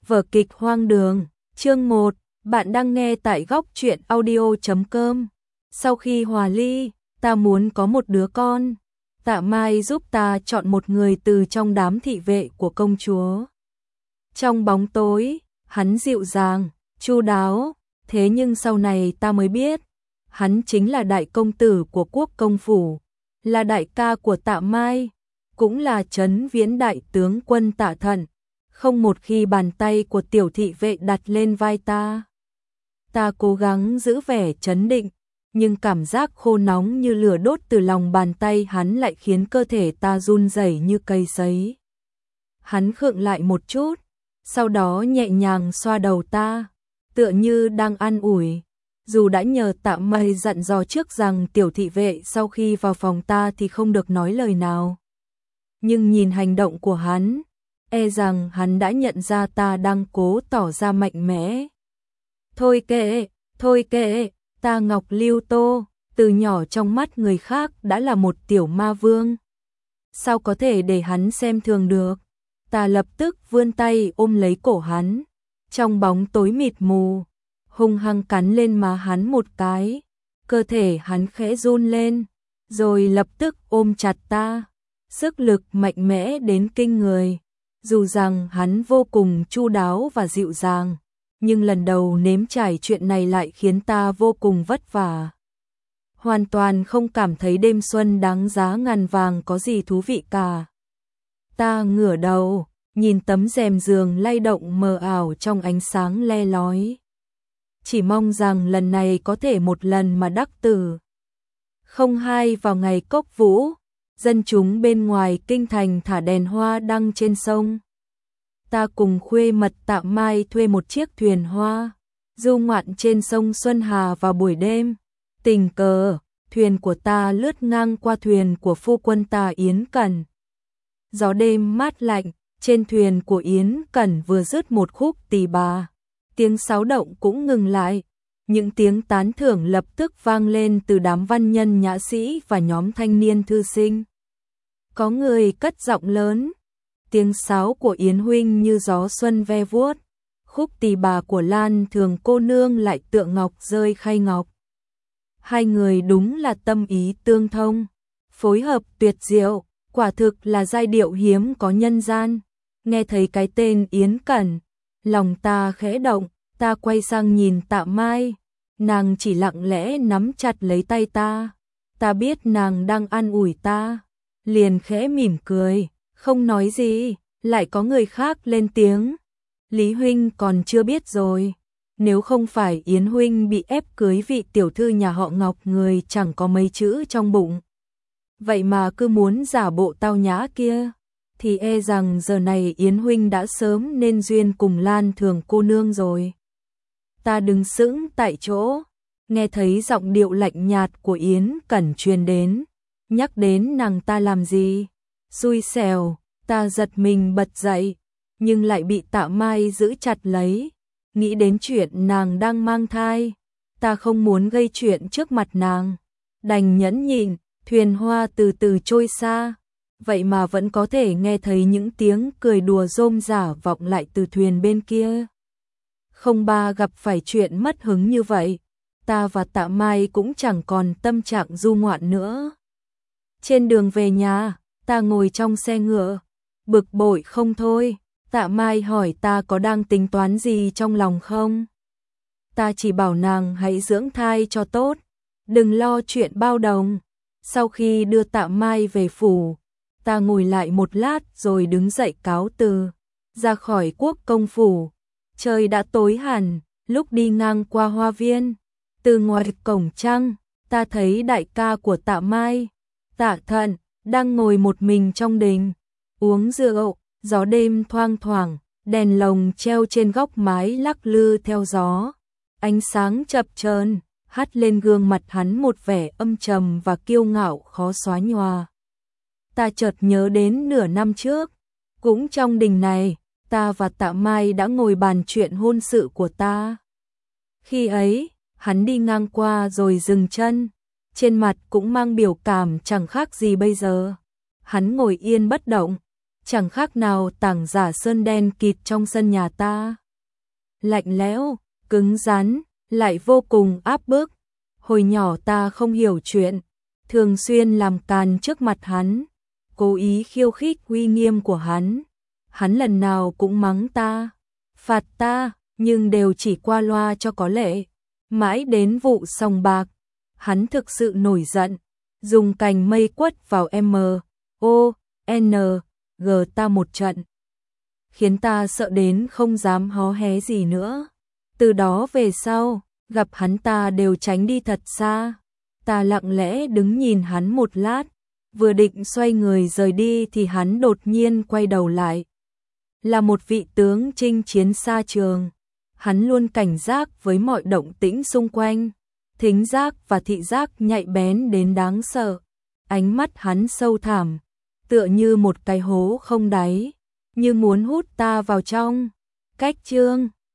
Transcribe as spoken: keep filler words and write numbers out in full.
Vở kịch hoang đường, chương một, bạn đang nghe tại góc truyện audio chấm com. Sau khi hòa ly, ta muốn có một đứa con. Tạ Mai giúp ta chọn một người từ trong đám thị vệ của công chúa. Trong bóng tối, hắn dịu dàng, chu đáo, thế nhưng sau này ta mới biết, hắn chính là đại công tử của quốc công phủ, là đại ca của Tạ Mai, cũng là Trấn Viễn đại tướng quân Tạ Thận. Không một khi bàn tay của tiểu thị vệ đặt lên vai ta. Ta cố gắng giữ vẻ trấn định, nhưng cảm giác khô nóng như lửa đốt từ lòng bàn tay hắn lại khiến cơ thể ta run rẩy như cây sấy. Hắn khựng lại một chút, sau đó nhẹ nhàng xoa đầu ta, tựa như đang an ủi. Dù đã nhờ Tạ Mai dặn dò trước rằng tiểu thị vệ sau khi vào phòng ta thì không được nói lời nào, nhưng nhìn hành động của hắn, e rằng hắn đã nhận ra ta đang cố tỏ ra mạnh mẽ. Thôi kệ, thôi kệ, ta Ngọc Lưu Tô, từ nhỏ trong mắt người khác đã là một tiểu ma vương. Sao có thể để hắn xem thường được? Ta lập tức vươn tay ôm lấy cổ hắn, trong bóng tối mịt mù, hung hăng cắn lên má hắn một cái. Cơ thể hắn khẽ run lên, rồi lập tức ôm chặt ta, sức lực mạnh mẽ đến kinh người. Dù rằng hắn vô cùng chu đáo và dịu dàng, nhưng lần đầu nếm trải chuyện này lại khiến ta vô cùng vất vả. Hoàn toàn không cảm thấy đêm xuân đáng giá ngàn vàng có gì thú vị cả. Ta ngửa đầu, nhìn tấm rèm giường lay động mờ ảo trong ánh sáng le lói. Chỉ mong rằng lần này có thể một lần mà đắc tử. Không hai vào ngày cốc vũ, dân chúng bên ngoài kinh thành thả đèn hoa đăng trên sông. Ta cùng khuê mật Tạ Mai thuê một chiếc thuyền hoa, du ngoạn trên sông Xuân Hà vào buổi đêm. Tình cờ, thuyền của ta lướt ngang qua thuyền của phu quân ta Yến Cẩn. Gió đêm mát lạnh, trên thuyền của Yến Cẩn vừa dứt một khúc tỳ bà. Tiếng sáo động cũng ngừng lại. Những tiếng tán thưởng lập tức vang lên từ đám văn nhân nhã sĩ và nhóm thanh niên thư sinh. Có người cất giọng lớn. Tiếng sáo của Yến huynh như gió xuân ve vuốt. Khúc tỳ bà của Lan Thường cô nương lại tựa ngọc rơi khay ngọc. Hai người đúng là tâm ý tương thông, phối hợp tuyệt diệu, quả thực là giai điệu hiếm có nhân gian. Nghe thấy cái tên Yến Cẩn, lòng ta khẽ động. Ta quay sang nhìn Tạ Mai, nàng chỉ lặng lẽ nắm chặt lấy tay ta. Ta biết nàng đang an ủi ta, liền khẽ mỉm cười, không nói gì. Lại có người khác lên tiếng. Lý huynh còn chưa biết rồi, nếu không phải Yến huynh bị ép cưới vị tiểu thư nhà họ Ngọc người chẳng có mấy chữ trong bụng, vậy mà cứ muốn giả bộ tao nhã kia, thì e rằng giờ này Yến huynh đã sớm nên duyên cùng Lan Thường cô nương rồi. Ta đứng sững tại chỗ, nghe thấy giọng điệu lạnh nhạt của Yến Cẩn truyền đến. Nhắc đến nàng ta làm gì? Xui xẻo, ta giật mình bật dậy, nhưng lại bị Tạ Mai giữ chặt lấy. Nghĩ đến chuyện nàng đang mang thai, ta không muốn gây chuyện trước mặt nàng, đành nhẫn nhịn. Thuyền hoa từ từ trôi xa, vậy mà vẫn có thể nghe thấy những tiếng cười đùa rôm rả vọng lại từ thuyền bên kia. Không ba gặp phải chuyện mất hứng như vậy, ta và Tạ Mai cũng chẳng còn tâm trạng du ngoạn nữa. Trên đường về nhà, ta ngồi trong xe ngựa, bực bội không thôi. Tạ Mai hỏi ta có đang tính toán gì trong lòng không. Ta chỉ bảo nàng hãy dưỡng thai cho tốt, đừng lo chuyện bao đồng. Sau khi đưa Tạ Mai về phủ, ta ngồi lại một lát rồi đứng dậy cáo từ, ra khỏi quốc công phủ. Trời đã tối hẳn, lúc đi ngang qua hoa viên, từ ngoài cổng trăng, ta thấy đại ca của Tạ Mai, Tạ Thận, đang ngồi một mình trong đình, uống rượu. Gió đêm thoang thoảng, đèn lồng treo trên góc mái lắc lư theo gió. Ánh sáng chập chờn hắt lên gương mặt hắn một vẻ âm trầm và kiêu ngạo khó xóa nhòa. Ta chợt nhớ đến nửa năm trước, cũng trong đình này, ta và Tạ Mai đã ngồi bàn chuyện hôn sự của ta. Khi ấy, hắn đi ngang qua rồi dừng chân, trên mặt cũng mang biểu cảm chẳng khác gì bây giờ. Hắn ngồi yên bất động, chẳng khác nào tảng giả sơn đen kịt trong sân nhà ta. Lạnh lẽo, cứng rắn, lại vô cùng áp bức. Hồi nhỏ ta không hiểu chuyện, thường xuyên làm càn trước mặt hắn, cố ý khiêu khích uy nghiêm của hắn. Hắn lần nào cũng mắng ta, phạt ta, nhưng đều chỉ qua loa cho có lệ. Mãi đến vụ sòng bạc, hắn thực sự nổi giận, dùng cành mây quất vào M, O, N, G ta một trận, khiến ta sợ đến không dám hó hé gì nữa. Từ đó về sau, gặp hắn ta đều tránh đi thật xa. Ta lặng lẽ đứng nhìn hắn một lát, vừa định xoay người rời đi thì hắn đột nhiên quay đầu lại. Là một vị tướng chinh chiến xa trường, hắn luôn cảnh giác với mọi động tĩnh xung quanh, thính giác và thị giác nhạy bén đến đáng sợ. Ánh mắt hắn sâu thẳm, tựa như một cái hố không đáy, như muốn hút ta vào trong. Cách chương